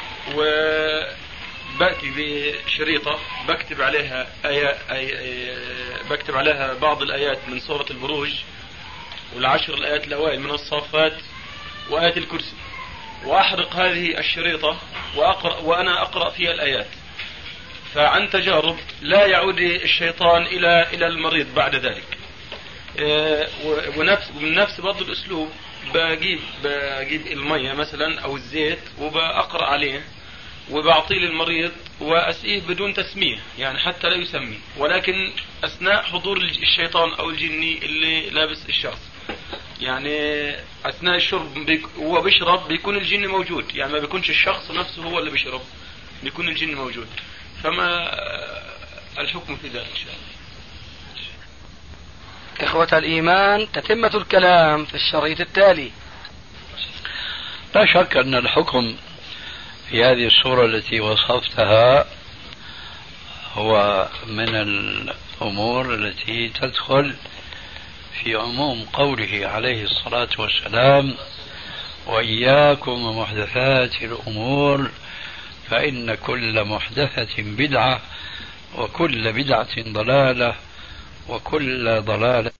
وبأتي بشريطة بكتب عليها بعض الآيات من سورة البروج وال10 الآيات الأوائل من الصافات وآية الكرسي، وأحرق هذه الشريطة وأنا أقرأ فيها الآيات. فعن تجارب لا يعود الشيطان إلى المريض بعد ذلك. ومن نفس برضو الأسلوب بجيب المية مثلا أو الزيت وبأقرأ عليه وبعطيه للمريض وأسقيه بدون تسمية، يعني حتى لا يسمي، ولكن أثناء حضور الشيطان أو الجني اللي لابس الشخص، يعني أثناء الشرب هو بيشرب بيكون الجن موجود، يعني ما بيكونش الشخص نفسه هو اللي بيشرب، بيكون الجن موجود. فما الحكم في ذلك إن شاء الله؟ إخوة الإيمان، تتمة الكلام في الشريط التالي. لا شك أن الحكم في هذه الصورة التي وصفتها هو من الأمور التي تدخل في عموم قوله عليه الصلاة والسلام: وإياكم ومحدثات الأمور فإن كل محدثة بدعة وكل بدعة ضلالة وكل ضلالة